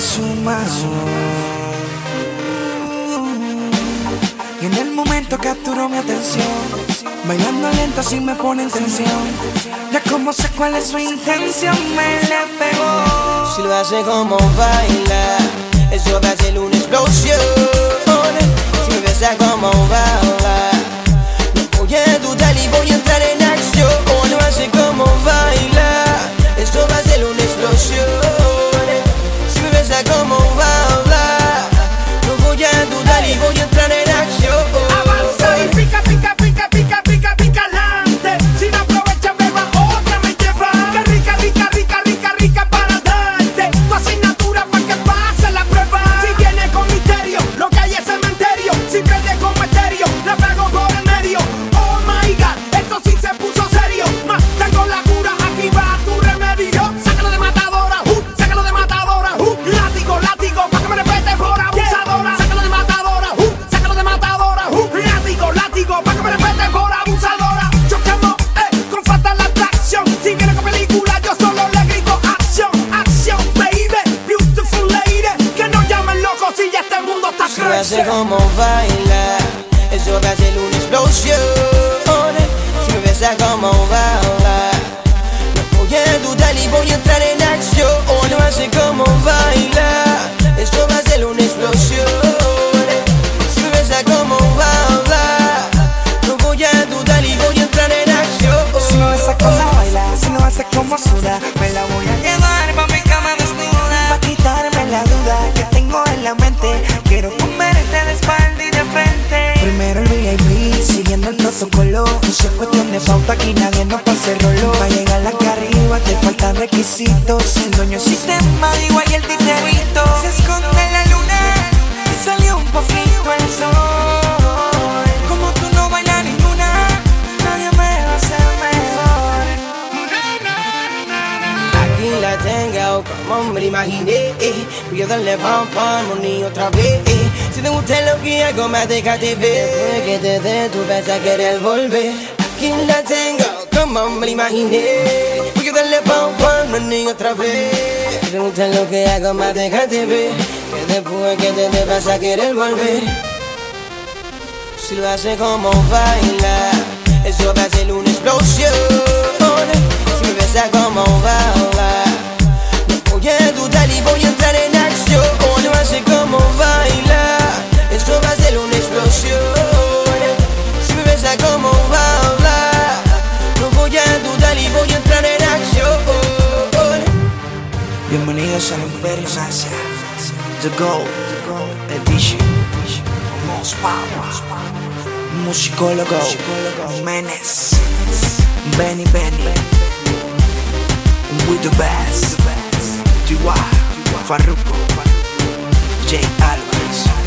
su mano. Y en el momento capturó mi atención, bailando lento así me pone en tensión. Ya como sé cuál es su intención, me le pegó. Si lo hace como baila, eso va a ser una explosión. Si me besa como baila, no voy a dudar y voy a entrar en acción. Lo hace como baila, eso va a ser una explosión. Si me besa como baila, no voy a dudar y voy a entrar en acción. Avanza y pica, pica, pica, pica, pica, pica adelante. Si no aprovecha, beba otra me lleva. Que rica, rica, rica, rica, rica para darte tu asignatura pa' que pase la prueba. Si viene con misterio, lo que hay es cementerio. Si prende como estéreo, la pego por el medio. Oh my God, esto sí se puso serio. Más tengo la cura, aquí va tu remedio. Sácalo de matadora, sácalo de matadora. Látigo, látigo, pa' que me respete por abusadora. Sácalo de matadora, sácalo de matadora. Látigo, látigo, pa' que me respete por abusadora. Chocamos, con fatal atracción. Si viene con película, yo solo le grito acción, acción, baby, beautiful lady. Que no llamen locos si ya este mundo está Si lo hace crazy. como baila, eso va a ser una explosión. Si me besa como baila, no voy a dudar y voy a entrar en acción. Lo hace como baila, eso va a ser una explosión. Si me besa como baila, no voy a dudar y voy a entrar en acción. Si lo besa como baila, si lo hace como suda, me la voy a llevar pa' mi cama desnuda. Pa' quitarme la duda que tengo en la mente, quiero comerte de espalda y de frente. Primero el VIP, siguiendo el protocolo. No es cuestión de pauta, aquí nadie nos pase rolo. Pa' llegar acá arriba te faltan requisitos. El dueño del sistema, digo ahí el titerito. Se esconde la luna y salió un poquito el sol. Como tú no bailas ninguna, nadie me va a hacer mejor. Aquí la tengo como me la imaginé. Voy a darle pam pam money otra vez. Si te gusta lo que hago, más déjate ver. Después que te dé, tú vas a querer volver. Aquí la tengo como me la imaginé. Voy a darle pam pam money otra vez. Si te gusta lo que hago, más déjate ver. Que después que te dé, vas a querer volver. Si lo hace como baila, eso va a ser una explosión. Si me besa como baila, no voy a dudar y voy a entrar en acción. Lo hace como baila, eso va a ser una explosión. Si me besa como baila, no voy a dudar y voy a entrar en acción. Bienvenidos al Imperio Nasia, The Gold Edition. Most Power, musicólogo Menes, Benny, with the best, Tiwa, Farruko, J. Alvarez.